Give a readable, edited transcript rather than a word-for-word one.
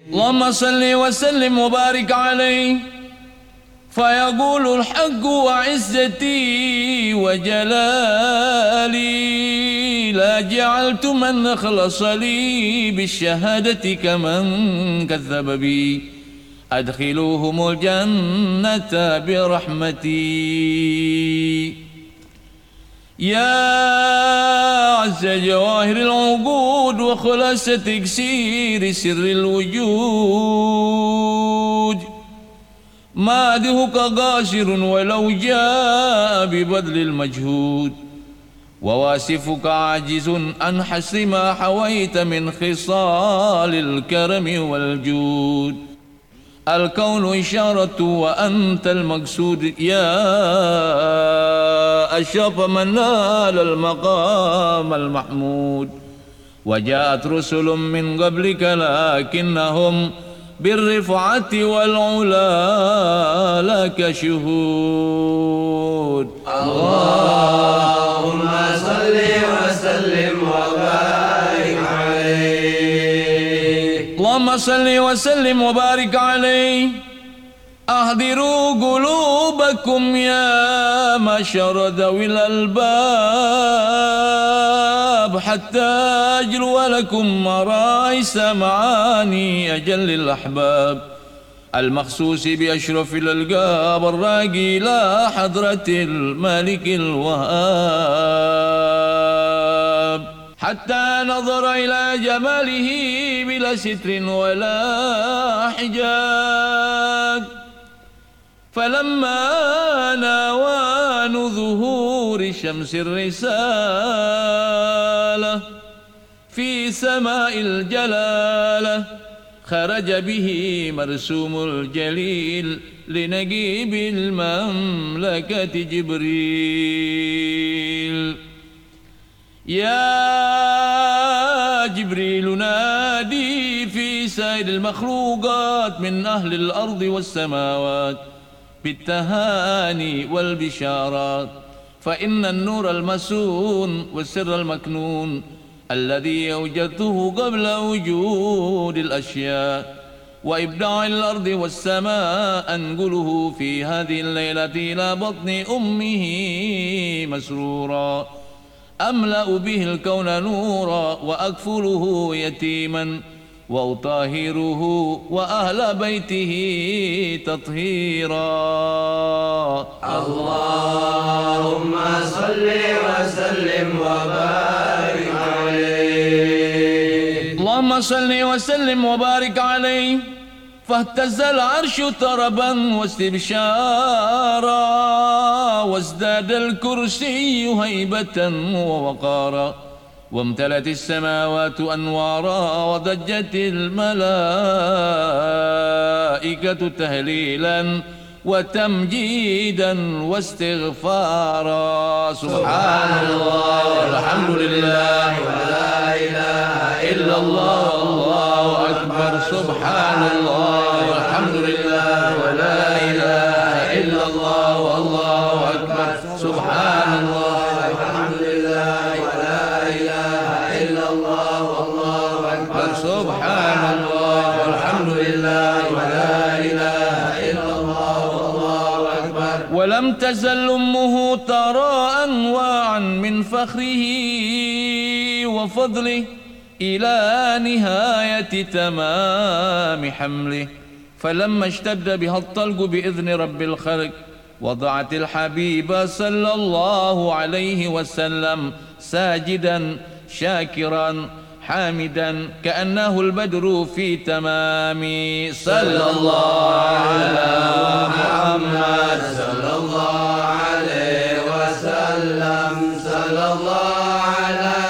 اللهم صل وسلم وبارك عليه. فيقول الحق وعزتي وجلالي لا جعلت من أخلص لي بالشهادة كمن كذب بي أدخلوهم الجنة برحمتي. يا عز جواهر العقود وخلاصة إكسير سر الوجود، مادحك قاصر ولو جاء ببذل المجهود، وواصفك عاجز عن حصر ما حويت من خصال الكرم والجود. الكون إشارة وأنت المقصود، يا أشرف من نال المقام المحمود. وجاءت رسل من قبلك لكنهم بالرفعة والعلا لك شهود. اللهم صل وسلم وبارك عليه. اللهم صل وسلم وبارك عليه. أحضروا قلوبكم يا معشر ذوي الألباب حتى أجلو لكم مرايس معاني أجل الأحباب، المخصوص بأشرف الألقاب الراقي إلى حضرة الملك الوهاب، حتى نظر إلى جماله بلا ستر ولا حجاب. فلما ناوان ظهور شمس الرسالة في سماء الجلالة خرج به مرسوم الجليل لنجيب المملكة جبريل. يا جبريل نادي في سائر المخلوقات من أهل الأرض والسماوات بالتهاني والبشارات، فإن النور المسون والسر المكنون الذي أوجدته قبل وجود الأشياء وإبداع الأرض والسماء أنقله في هذه الليلة إلى بطن أمه مسرورا، أملأ به الكون نورا وأكفله يتيما وأطهره وأهل بيته تطهيرا. اللهم صل وسلم وبارك عليه. اللهم صل وسلم وبارك عليه. فاهتز العرش طربا واستبشارا، وازداد الكرسي هيبة ووقارا، وامتلت السماوات أنوارا، وضجت الملائكة تهليلا وتمجيدا واستغفارا. سبحان الله والحمد لله ولا إله إلا الله والله أكبر. سبحان الله والحمد لله ولا إله إلا الله والله أكبر. سبحان الله والحمد لله ولا إله إلا الله والله أكبر. سبحان الله والحمد لله ولا إله إلا الله والله أكبر. ولم تزل أمه ترى أنواعا من فخره وفضله إلى نهاية تمام حمله. فلما اشتد بها الطلق بإذن رب الخلق وضعت الحبيب صلى الله عليه وسلم ساجدا شاكرا حامدا كأنه البدر في تمام. صلى الله على محمد صلى الله عليه وسلم. صلى الله على